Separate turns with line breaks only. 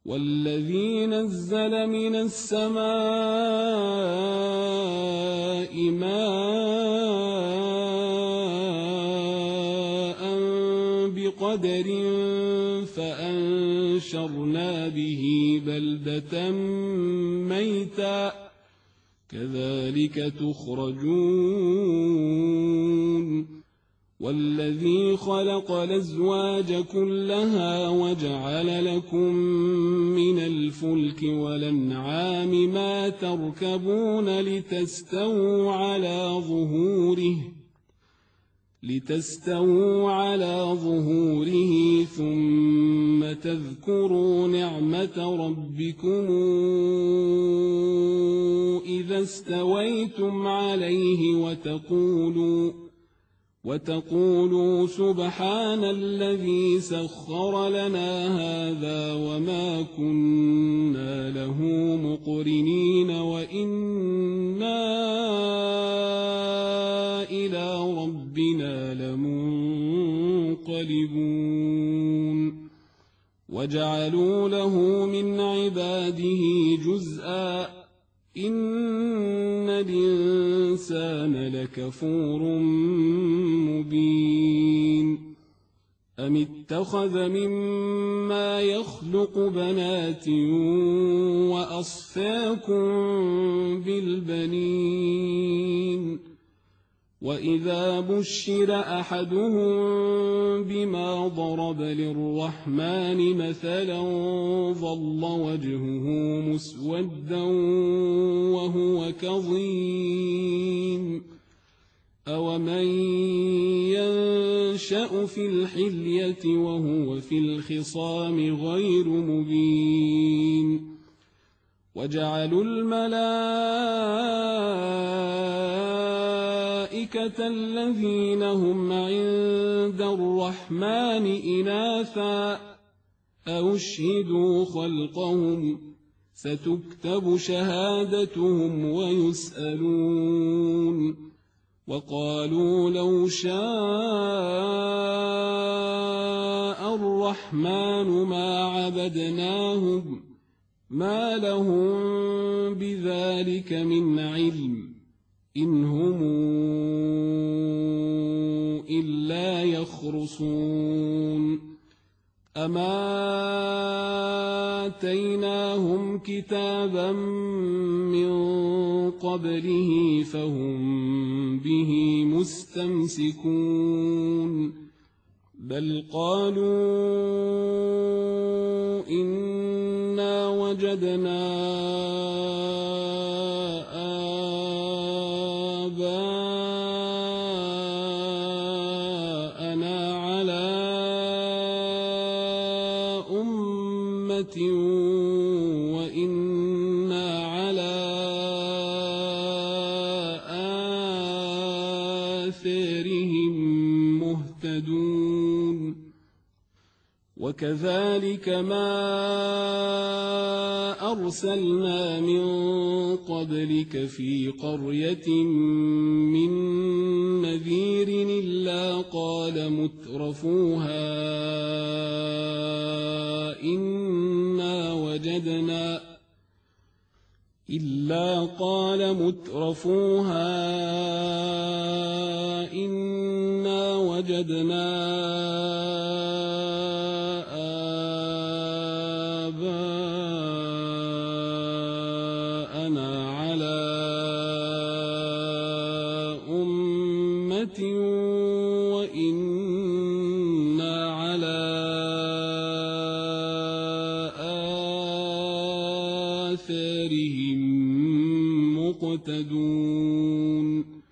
والذي نزل من السماء ماء بقدر فأنشرنا به بلدة ميتا كذلك تخرجون والذي خلق الأزواج كلها وجعل لكم من الفلك والأنعام ما تركبون لتستووا على ظهوره ثم تذكروا نعمة ربكم إذا استويتم عليه وتقولوا سبحان الذي سخر لنا هذا وما كنا له مقرنين وإنا إلى ربنا لمنقلبون وجعلوا له من عباده جزءا إن الإنسان لكفور مبين أم اتخذ مما يخلق بنات وأصفاكم بالبنين وإذا بشر أحدهم بما ضرب للرحمن مثلا ظل وجهه مسودا وهو كظيم أومن ينشأ في الحلية وهو في الخصام غير مبين وجعلوا الملائكة الذين هم عند الرحمن إناثا أشهدوا خلقهم ستكتب شهادتهم ويسألون وقالوا لو شاء الرحمن ما عبدناهم ما لهم بذلك من علم إن هم إلا يخرصون أما آتيناهم كتابا من قبله فهم به مستمسكون بل قالوا إنا وجدنا آباءنا على أمة وإنا على آثارهم مهتدون وكذلك ما أرسلنا من قبلك في قرية من نذير إلا قال مترفوها إنا وجدنا آباءنا على أمة وإنا على آثارهم مقتدون